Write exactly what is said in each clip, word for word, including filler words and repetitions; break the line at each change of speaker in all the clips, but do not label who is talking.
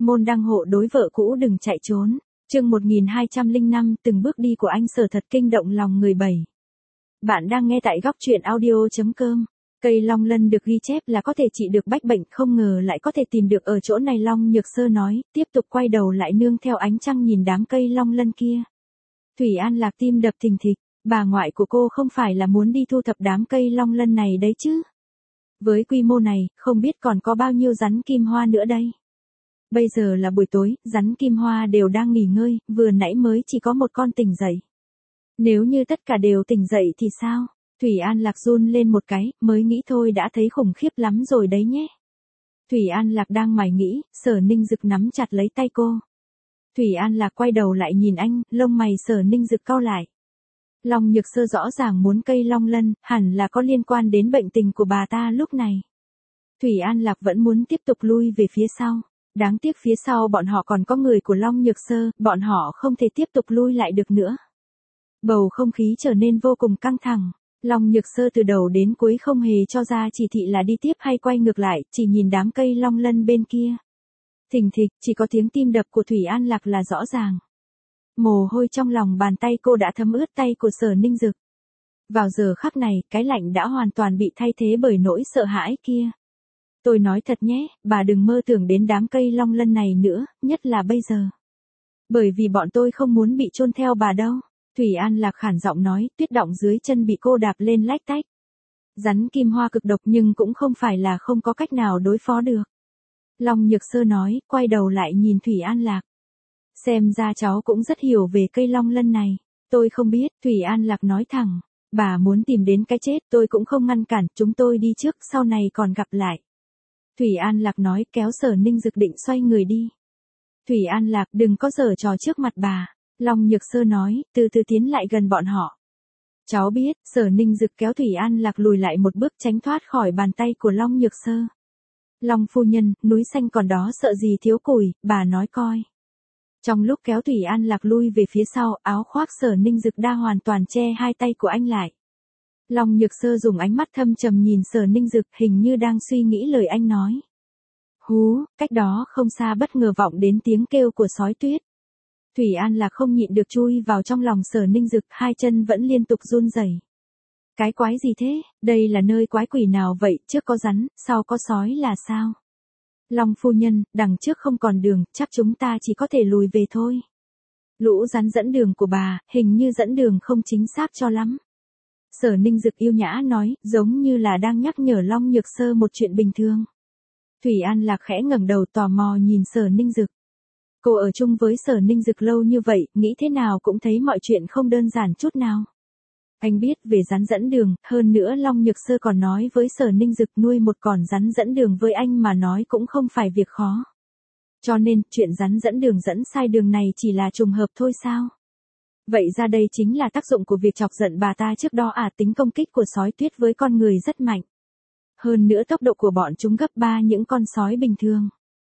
Môn đăng hộ đối vợ cũ đừng chạy trốn. Chương một nghìn hai trăm lẻ năm, từng bước đi của anh Sở thật kinh động lòng người bảy. Bạn đang nghe tại góc truyện audio chấm com. Cây long lân được ghi chép là có thể trị được bách bệnh, không ngờ lại có thể tìm được ở chỗ này. Long Nhược Sơ nói, tiếp tục quay đầu lại nương theo ánh trăng nhìn đám cây long lân kia. Thủy An Lạc tim đập thình thịch, bà ngoại của cô không phải là muốn đi thu thập đám cây long lân này đấy chứ? Với quy mô này, không biết còn có bao nhiêu rắn kim hoa nữa đây. Bây giờ là buổi tối, rắn kim hoa đều đang nghỉ ngơi, vừa nãy mới chỉ có một con tỉnh dậy. Nếu như tất cả đều tỉnh dậy thì sao? Thủy An Lạc run lên một cái, mới nghĩ thôi đã thấy khủng khiếp lắm rồi đấy nhé. Thủy An Lạc đang mải nghĩ, Sở Ninh Dực nắm chặt lấy tay cô. Thủy An Lạc quay đầu lại nhìn anh, lông mày Sở Ninh Dực cau lại. Long Nhược Sơ rõ ràng muốn cây long lân, hẳn là có liên quan đến bệnh tình của bà ta lúc này. Thủy An Lạc vẫn muốn tiếp tục lui về phía sau. Đáng tiếc phía sau bọn họ còn có người của Long Nhược Sơ, bọn họ không thể tiếp tục lui lại được nữa. Bầu không khí trở nên vô cùng căng thẳng. Long Nhược Sơ từ đầu đến cuối không hề cho ra chỉ thị là đi tiếp hay quay ngược lại, chỉ nhìn đám cây long lân bên kia. Thình thịch, chỉ có tiếng tim đập của Thủy An Lạc là rõ ràng. Mồ hôi trong lòng bàn tay cô đã thấm ướt tay của Sở Ninh Dực. Vào giờ khắc này, cái lạnh đã hoàn toàn bị thay thế bởi nỗi sợ hãi kia. Tôi nói thật nhé, bà đừng mơ tưởng đến đám cây long lân này nữa, nhất là bây giờ. Bởi vì bọn tôi không muốn bị chôn theo bà đâu. Thủy An Lạc khản giọng nói, tuyết đọng dưới chân bị cô đạp lên lách tách. Rắn kim hoa cực độc nhưng cũng không phải là không có cách nào đối phó được. Long Nhược Sơ nói, quay đầu lại nhìn Thủy An Lạc. Xem ra cháu cũng rất hiểu về cây long lân này. Tôi không biết, Thủy An Lạc nói thẳng. Bà muốn tìm đến cái chết tôi cũng không ngăn cản, chúng tôi đi trước, sau này còn gặp lại. Thủy An Lạc nói, kéo Sở Ninh Dực định xoay người đi. Thủy An Lạc, đừng có giở trò trước mặt bà. Long Nhược Sơ nói, từ từ tiến lại gần bọn họ. Cháu biết, Sở Ninh Dực kéo Thủy An Lạc lùi lại một bước tránh thoát khỏi bàn tay của Long Nhược Sơ. Long phu nhân, núi xanh còn đó sợ gì thiếu củi, bà nói coi. Trong lúc kéo Thủy An Lạc lui về phía sau, áo khoác Sở Ninh Dực đã hoàn toàn che hai tay của anh lại. Long Nhược Sơ dùng ánh mắt thâm trầm nhìn Sở Ninh Dực, hình như đang suy nghĩ lời anh nói. Hú, cách đó không xa bất ngờ vọng đến tiếng kêu của sói tuyết. Thủy An Lạc không nhịn được chui vào trong lòng Sở Ninh Dực, hai chân vẫn liên tục run rẩy. Cái quái gì thế, đây là nơi quái quỷ nào vậy, trước có rắn, sau có sói là sao? Long phu nhân, đằng trước không còn đường, chắc chúng ta chỉ có thể lùi về thôi. Lũ rắn dẫn đường của bà, hình như dẫn đường không chính xác cho lắm. Sở Ninh Dực yêu nhã nói, giống như là đang nhắc nhở Long Nhược Sơ một chuyện bình thường. Thủy An Lạc khẽ ngẩng đầu tò mò nhìn Sở Ninh Dực. Cô ở chung với Sở Ninh Dực lâu như vậy, nghĩ thế nào cũng thấy mọi chuyện không đơn giản chút nào. Anh biết về rắn dẫn đường, hơn nữa Long Nhược Sơ còn nói với Sở Ninh Dực nuôi một con rắn dẫn đường với anh mà nói cũng không phải việc khó. Cho nên, chuyện rắn dẫn đường dẫn sai đường này chỉ là trùng hợp thôi sao? Vậy ra đây chính là tác dụng của việc chọc giận bà ta trước đó à, tính công kích của sói tuyết với con người rất mạnh. Hơn nữa tốc độ của bọn chúng gấp ba những con sói bình thường.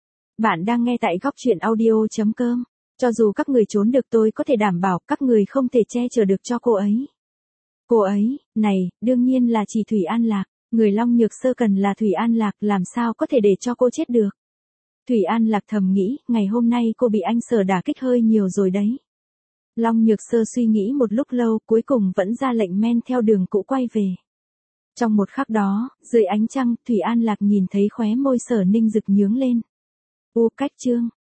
Bạn đang nghe tại góc truyện audio chấm com. Cho dù các người trốn được tôi có thể đảm bảo các người không thể che chở được cho cô ấy. Cô ấy, này, đương nhiên là chỉ Thủy An Lạc. Người Long Nhược Sơ cần là Thủy An Lạc, làm sao có thể để cho cô chết được. Thủy An Lạc thầm nghĩ, ngày hôm nay cô bị anh Sở đả kích hơi nhiều rồi đấy. Long Nhược Sơ suy nghĩ một lúc lâu, cuối cùng vẫn ra lệnh men theo đường cũ quay về. Trong một khắc đó, dưới ánh trăng, Thủy An Lạc nhìn thấy khóe môi Sở Ninh Dực nhướng lên. U cách chương.